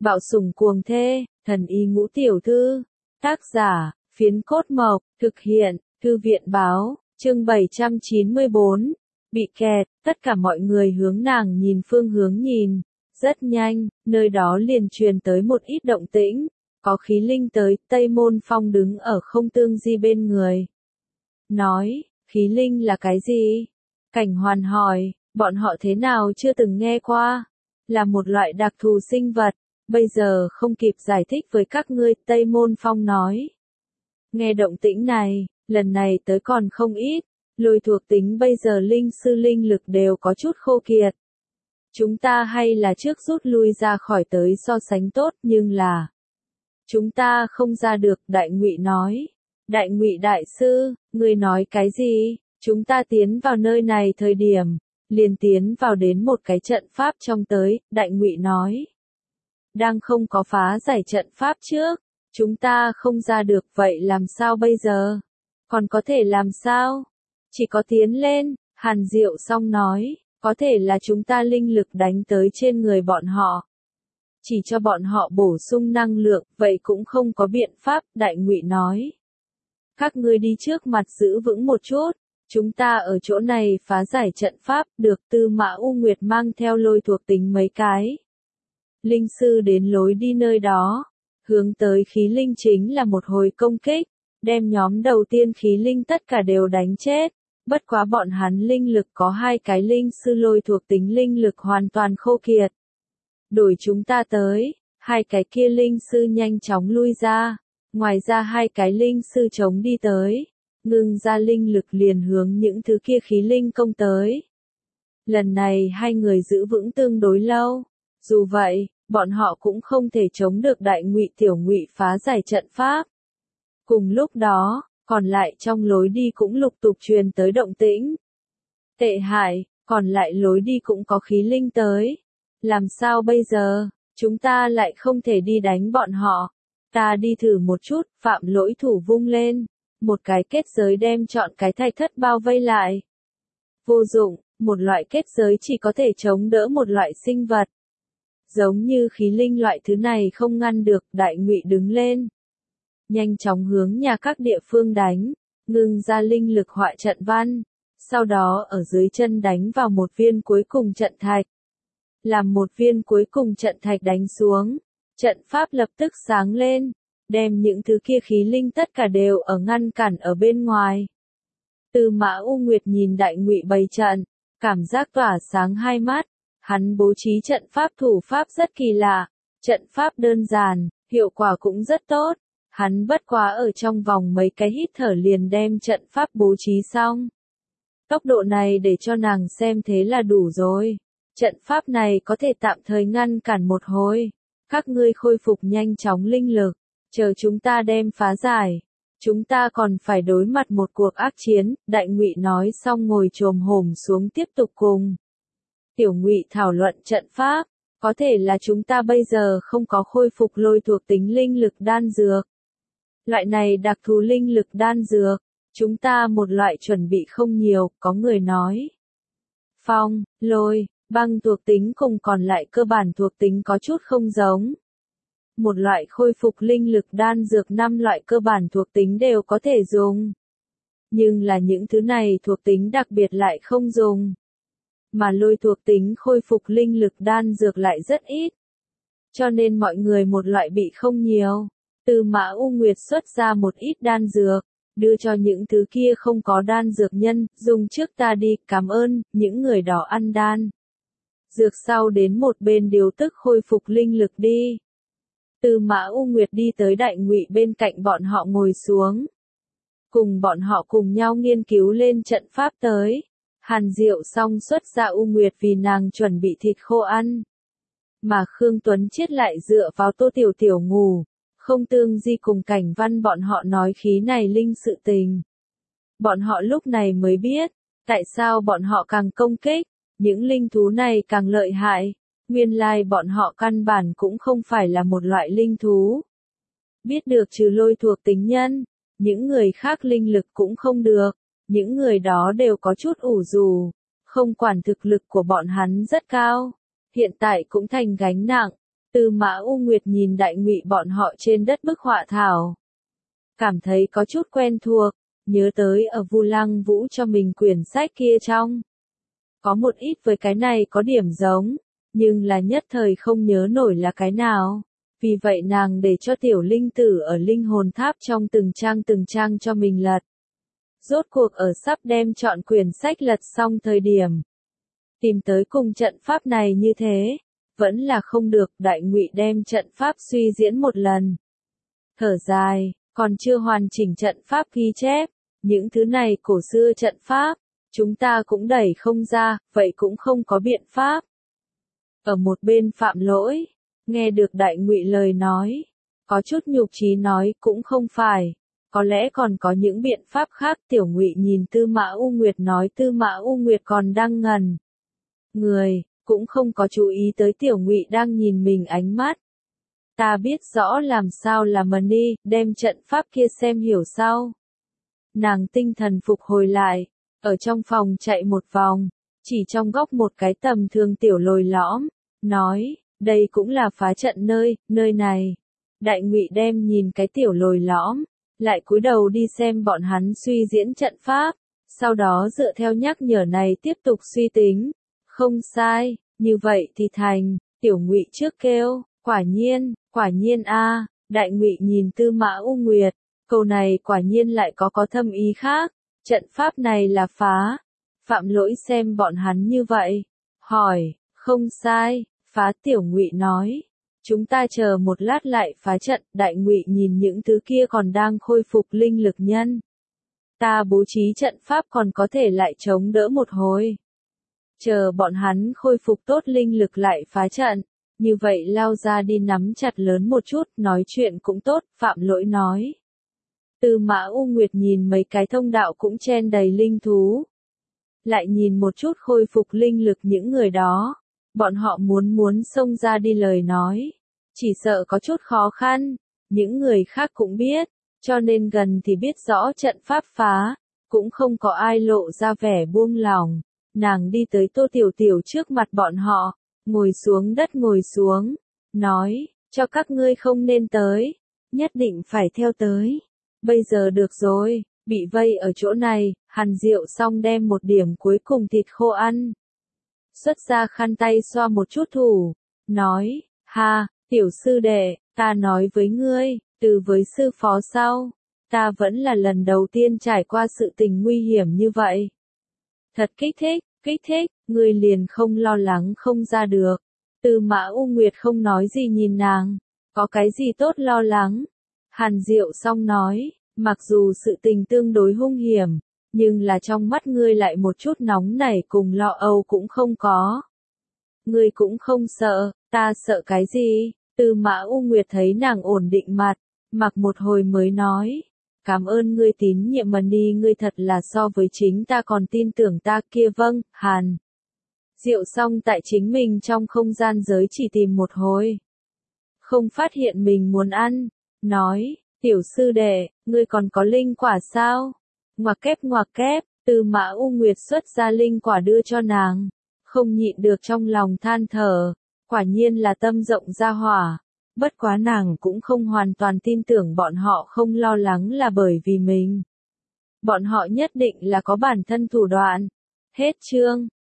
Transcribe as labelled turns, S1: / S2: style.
S1: Bạo sủng cuồng thê, thần y ngũ tiểu thư. Tác giả, Phiến Cốt Mộc, thực hiện, Thư viện báo, chương 794. Bị kẹt, tất cả mọi người hướng nàng nhìn phương hướng nhìn. Rất nhanh, nơi đó liền truyền tới một ít động tĩnh. Có khí linh tới, Tây Môn Phong đứng ở Không Tương Di bên người. Nói, khí linh là cái gì? Cảnh Hoàn hỏi, bọn họ thế nào chưa từng nghe qua? Là một loại đặc thù sinh vật, bây giờ không kịp giải thích với các ngươi, Tây Môn Phong nói. Nghe động tĩnh này, lần này tới còn không ít, lôi thuộc tính bây giờ linh sư linh lực đều có chút khô kiệt. Chúng ta hay là trước rút lui ra khỏi tới so sánh tốt, nhưng là chúng ta không ra được, Đại Ngụy nói. Đại Ngụy đại sư, ngươi nói cái gì? Chúng ta tiến vào nơi này thời điểm, liền tiến vào đến một cái trận pháp trong tới, Đại Ngụy nói. Đang không có phá giải trận pháp trước, chúng ta không ra được, vậy làm sao bây giờ? Còn có thể làm sao? Chỉ có tiến lên, Hàn Diệu Song nói, có thể là chúng ta linh lực đánh tới trên người bọn họ. Chỉ cho bọn họ bổ sung năng lượng, vậy cũng không có biện pháp, Đại Ngụy nói. Các ngươi đi trước mặt giữ vững một chút, chúng ta ở chỗ này phá giải trận pháp, được. Tư Mã U Nguyệt mang theo lôi thuộc tính mấy cái linh sư đến lối đi nơi đó, hướng tới khí linh chính là một hồi công kích, đem nhóm đầu tiên khí linh tất cả đều đánh chết. Bất quá bọn hắn linh lực có hai cái linh sư lôi thuộc tính linh lực hoàn toàn khô kiệt. Đổi chúng ta tới, hai cái kia linh sư nhanh chóng lui ra, ngoài ra hai cái linh sư chống đi tới, ngưng ra linh lực liền hướng những thứ kia khí linh công tới. Lần này hai người giữ vững tương đối lâu, dù vậy, bọn họ cũng không thể chống được Đại Ngụy Tiểu Ngụy phá giải trận pháp. Cùng lúc đó, còn lại trong lối đi cũng lục tục truyền tới động tĩnh. Tệ hại, còn lại lối đi cũng có khí linh tới. Làm sao bây giờ, chúng ta lại không thể đi đánh bọn họ. Ta đi thử một chút, Phạm Lỗi thủ vung lên. Một cái kết giới đem trọn cái thạch thất bao vây lại. Vô dụng, một loại kết giới chỉ có thể chống đỡ một loại sinh vật. Giống như khí linh loại thứ này không ngăn được, Đại Ngụy đứng lên. Nhanh chóng hướng nhà các địa phương đánh, ngưng ra linh lực họa trận văn. Sau đó ở dưới chân đánh vào một viên cuối cùng trận thạch. Làm một viên cuối cùng trận thạch đánh xuống, trận pháp lập tức sáng lên, đem những thứ kia khí linh tất cả đều ở ngăn cản ở bên ngoài. Tư Mã U Nguyệt nhìn Đại Ngụy bày trận, cảm giác tỏa sáng hai mắt, hắn bố trí trận pháp thủ pháp rất kỳ lạ, trận pháp đơn giản, hiệu quả cũng rất tốt, hắn bất quá ở trong vòng mấy cái hít thở liền đem trận pháp bố trí xong. Tốc độ này để cho nàng xem thế là đủ rồi. Trận pháp này có thể tạm thời ngăn cản một hồi. Các ngươi khôi phục nhanh chóng linh lực, chờ chúng ta đem phá giải. Chúng ta còn phải đối mặt một cuộc ác chiến, Đại Ngụy nói xong ngồi chồm hổm xuống tiếp tục cùng Tiểu Ngụy thảo luận trận pháp. Có thể là chúng ta bây giờ không có khôi phục lôi thuộc tính linh lực đan dược. Loại này đặc thù linh lực đan dược, chúng ta một loại chuẩn bị không nhiều, có người nói. Phong, lôi, băng thuộc tính cùng còn lại cơ bản thuộc tính có chút không giống. Một loại khôi phục linh lực đan dược 5 loại cơ bản thuộc tính đều có thể dùng. Nhưng là những thứ này thuộc tính đặc biệt lại không dùng. Mà lôi thuộc tính khôi phục linh lực đan dược lại rất ít. Cho nên mọi người một loại bị không nhiều. Tư Mã U Nguyệt xuất ra một ít đan dược, đưa cho những thứ kia không có đan dược nhân, dùng trước ta đi, cảm ơn, những người đó ăn đan dược sau đến một bên điều tức khôi phục linh lực đi. Tư Mã U Nguyệt đi tới Đại Ngụy bên cạnh bọn họ ngồi xuống. Cùng bọn họ cùng nhau nghiên cứu lên trận pháp tới. Hàn Diệu Song xuất ra U Nguyệt vì nàng chuẩn bị thịt khô ăn. Mà Khương Tuấn Chiết lại dựa vào Tô Tiểu Tiểu ngủ. Không Tương Di cùng Cảnh Văn bọn họ nói khí này linh sự tình. Bọn họ lúc này mới biết, tại sao bọn họ càng công kích. Những linh thú này càng lợi hại, nguyên lai bọn họ căn bản cũng không phải là một loại linh thú. Biết được trừ lôi thuộc tính nhân, những người khác linh lực cũng không được, những người đó đều có chút ủ rù, không quản thực lực của bọn hắn rất cao, hiện tại cũng thành gánh nặng, Tư Mã U Nguyệt nhìn Đại Ngụy bọn họ trên đất bức họa thảo. Cảm thấy có chút quen thuộc, nhớ tới ở Vu Lăng Vũ cho mình quyển sách kia trong. Có một ít với cái này có điểm giống, nhưng là nhất thời không nhớ nổi là cái nào. Vì vậy nàng để cho tiểu linh tử ở linh hồn tháp trong từng trang cho mình lật. Rốt cuộc ở sắp đem chọn quyển sách lật xong thời điểm. Tìm tới cùng trận pháp này như thế, vẫn là không được. Đại Ngụy đem trận pháp suy diễn một lần. Thở dài, còn chưa hoàn chỉnh trận pháp ghi chép. Những thứ này cổ xưa trận pháp, chúng ta cũng đẩy không ra, vậy cũng không có biện pháp. Ở một bên Phạm Lỗi, nghe được Đại Ngụy lời nói, có chút nhục chí nói cũng không phải, có lẽ còn có những biện pháp khác. Tiểu Ngụy nhìn Tư Mã U Nguyệt nói, Tư Mã U Nguyệt còn đang ngần người, cũng không có chú ý tới Tiểu Ngụy đang nhìn mình ánh mắt. Ta biết rõ làm sao là Mani, đem trận pháp kia xem hiểu sau. Nàng tinh thần phục hồi lại, ở trong phòng chạy một vòng, chỉ trong góc một cái tầm thường tiểu lồi lõm, nói, đây cũng là phá trận nơi này. Đại Ngụy đem nhìn cái tiểu lồi lõm, lại cúi đầu đi xem bọn hắn suy diễn trận pháp, sau đó dựa theo nhắc nhở này tiếp tục suy tính. Không sai, như vậy thì thành. Tiểu Ngụy trước kêu, quả nhiên a. Đại Ngụy nhìn Tư Mã U Nguyệt, câu này quả nhiên lại có thâm ý khác. Trận pháp này là phá. Phạm Lỗi xem bọn hắn như vậy, hỏi, không sai, phá. Tiểu Ngụy nói, chúng ta chờ một lát lại phá trận. Đại Ngụy nhìn những thứ kia còn đang khôi phục linh lực nhân. Ta bố trí trận pháp còn có thể lại chống đỡ một hồi. Chờ bọn hắn khôi phục tốt linh lực lại phá trận. Như vậy lao ra đi nắm chặt lớn một chút, nói chuyện cũng tốt. Phạm Lỗi nói. Tư Mã U Nguyệt nhìn mấy cái thông đạo cũng chen đầy linh thú. Lại nhìn một chút khôi phục linh lực những người đó. Bọn họ muốn xông ra đi lời nói. Chỉ sợ có chút khó khăn. Những người khác cũng biết. Cho nên gần thì biết rõ trận pháp phá. Cũng không có ai lộ ra vẻ buông lòng. Nàng đi tới Tô Tiểu Tiểu trước mặt bọn họ. Ngồi xuống đất ngồi xuống. Nói, cho các ngươi không nên tới. Nhất định phải theo tới. Bây giờ được rồi, bị vây ở chỗ này. Hàn Diệu xong đem một điểm cuối cùng thịt khô ăn. Xuất ra khăn tay xoa một chút thủ. Nói, ha, tiểu sư đệ, ta nói với ngươi, từ với sư phó sau. Ta vẫn là lần đầu tiên trải qua sự tình nguy hiểm như vậy. Thật kích thích, ngươi liền không lo lắng không ra được. Tư Mã U Nguyệt không nói gì nhìn nàng. Có cái gì tốt lo lắng? Hàn Diệu xong nói, mặc dù sự tình tương đối hung hiểm, nhưng là trong mắt ngươi lại một chút nóng nảy cùng lo âu cũng không có. Ngươi cũng không sợ, ta sợ cái gì? Tư Mã U Nguyệt thấy nàng ổn định mặt, mặc một hồi mới nói. Cảm ơn ngươi tín nhiệm Mani, ngươi thật là so với chính ta còn tin tưởng ta kia. Vâng, Hàn Diệu xong tại chính mình trong không gian giới chỉ tìm một hồi. Không phát hiện mình muốn ăn. Nói, tiểu sư đệ, ngươi còn có linh quả sao? Ngoặc kép, Tư Mã U Nguyệt xuất ra linh quả đưa cho nàng. Không nhịn được trong lòng than thở. Quả nhiên là tâm rộng ra hỏa. Bất quá nàng cũng không hoàn toàn tin tưởng bọn họ không lo lắng là bởi vì mình. Bọn họ nhất định là có bản thân thủ đoạn. Hết chương.